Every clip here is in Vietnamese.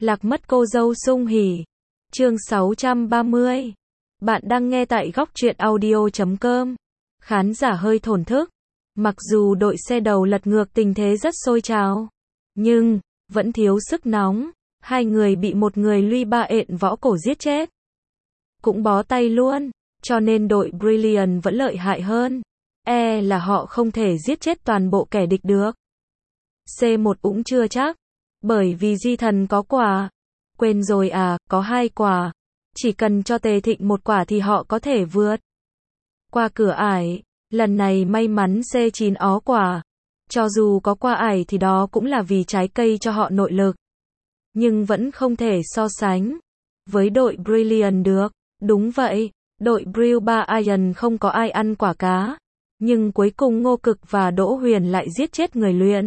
Lạc mất cô dâu sung hỉ. Chương 630. Bạn đang nghe tại góc truyện audio.com. Khán giả hơi thổn thức. Mặc dù đội xe đầu lật ngược tình thế rất sôi trào, nhưng vẫn thiếu sức nóng. Hai người bị một người Luy Ba ện võ cổ giết chết, cũng bó tay luôn. Cho nên đội Brilliant vẫn lợi hại hơn. Là họ không thể giết chết toàn bộ kẻ địch được. C1 cũng chưa chắc. Bởi vì Di Thần có quả. Quên rồi à, có 2 quả. Chỉ cần cho Tề Thịnh 1 quả thì họ có thể vượt qua cửa ải. Lần này may mắn C9 ó quả. Cho dù có qua ải thì đó cũng là vì trái cây cho họ nội lực. Nhưng vẫn không thể so sánh với đội Brilliant được. Đúng vậy, đội Brilliant không có ai ăn quả cá. Nhưng cuối cùng Ngô Cực và Đỗ Huyền lại giết chết người luyện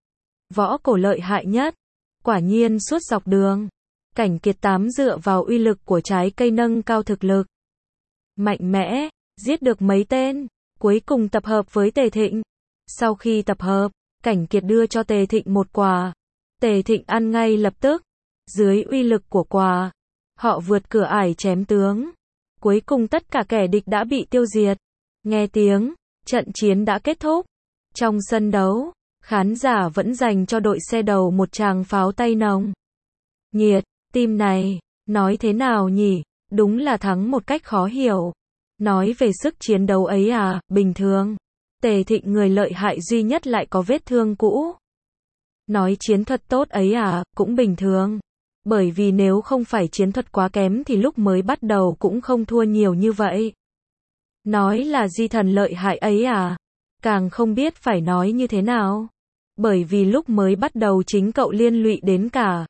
võ cổ lợi hại nhất. Quả nhiên suốt dọc đường, Cảnh Kiệt Tám dựa vào uy lực của trái cây nâng cao thực lực. Mạnh mẽ, giết được mấy tên, cuối cùng tập hợp với Tề Thịnh. Sau khi tập hợp, Cảnh Kiệt đưa cho Tề Thịnh 1 quả. Tề Thịnh ăn ngay lập tức. Dưới uy lực của quả, họ vượt cửa ải chém tướng. Cuối cùng tất cả kẻ địch đã bị tiêu diệt. Nghe tiếng, trận chiến đã kết thúc. Trong sân đấu, khán giả vẫn dành cho đội xe đầu một tràng pháo tay nồng nhiệt. Team này, nói thế nào nhỉ? Đúng là thắng một cách khó hiểu. Nói về sức chiến đấu ấy à, bình thường. Tề Thịnh người lợi hại duy nhất lại có vết thương cũ. Nói chiến thuật tốt ấy à, cũng bình thường. Bởi vì nếu không phải chiến thuật quá kém thì lúc mới bắt đầu cũng không thua nhiều như vậy. Nói là Di Thần lợi hại ấy à, càng không biết phải nói như thế nào. Bởi vì lúc mới bắt đầu chính cậu liên lụy đến cả.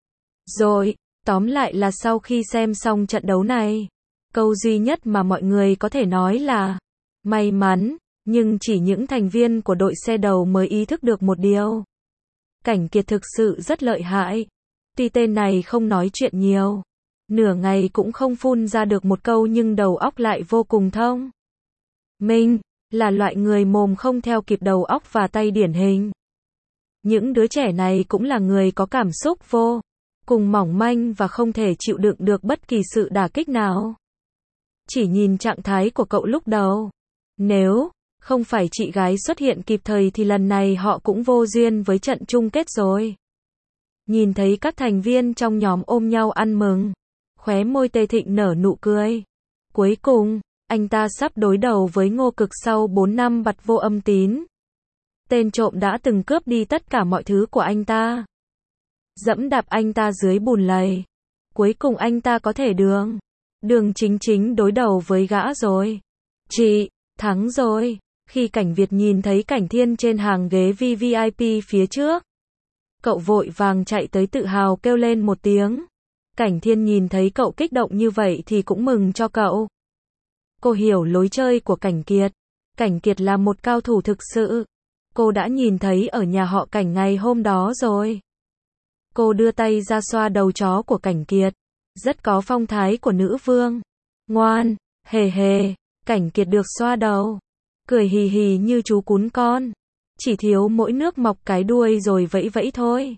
Rồi, tóm lại là sau khi xem xong trận đấu này, câu duy nhất mà mọi người có thể nói là may mắn, nhưng chỉ những thành viên của đội xe đầu mới ý thức được một điều. Cảnh Kiệt thực sự rất lợi hại. Tuy tên này không nói chuyện nhiều, nửa ngày cũng không phun ra được một câu nhưng đầu óc lại vô cùng thông minh, là loại người mồm không theo kịp đầu óc và tay điển hình. Những đứa trẻ này cũng là người có cảm xúc vô cùng mỏng manh và không thể chịu đựng được bất kỳ sự đả kích nào. Chỉ nhìn trạng thái của cậu lúc đầu, nếu không phải chị gái xuất hiện kịp thời thì lần này họ cũng vô duyên với trận chung kết rồi. Nhìn thấy các thành viên trong nhóm ôm nhau ăn mừng, khóe môi Tề Thịnh nở nụ cười. Cuối cùng, anh ta sắp đối đầu với Ngô Cực sau 4 năm bặt vô âm tín. Tên trộm đã từng cướp đi tất cả mọi thứ của anh ta, dẫm đạp anh ta dưới bùn lầy. Cuối cùng anh ta có thể đường chính đối đầu với gã rồi. Chị, thắng rồi. Khi Cảnh Việt nhìn thấy Cảnh Thiên trên hàng ghế VVIP phía trước, cậu vội vàng chạy tới tự hào kêu lên một tiếng. Cảnh Thiên nhìn thấy cậu kích động như vậy thì cũng mừng cho cậu. Cô hiểu lối chơi của Cảnh Kiệt. Cảnh Kiệt là một cao thủ thực sự. Cô đã nhìn thấy ở nhà họ Cảnh ngày hôm đó rồi. Cô đưa tay ra xoa đầu chó của Cảnh Kiệt. Rất có phong thái của nữ vương. Ngoan, hề hề. Cảnh Kiệt được xoa đầu, cười hì hì như chú cún con. Chỉ thiếu mỗi nước mọc cái đuôi rồi vẫy vẫy thôi.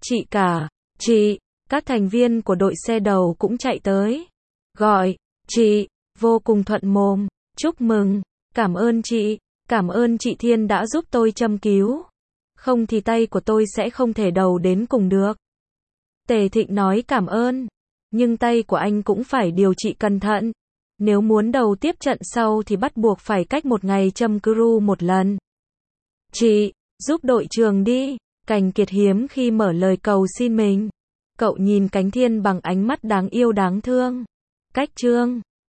Chị, các thành viên của đội xe đầu cũng chạy tới. Gọi, chị, vô cùng thuận mồm. Chúc mừng, cảm ơn chị Thiên đã giúp tôi châm cứu. Không thì tay của tôi sẽ không thể đầu đến cùng được. Tề Thịnh nói cảm ơn. Nhưng tay của anh cũng phải điều trị cẩn thận. Nếu muốn đầu tiếp trận sau thì bắt buộc phải cách 1 ngày châm cứu 1 lần. Chị, giúp đội trưởng đi. Cảnh Kiệt hiếm khi mở lời cầu xin mình. Cậu nhìn Cảnh Thiên bằng ánh mắt đáng yêu đáng thương. Cách trương.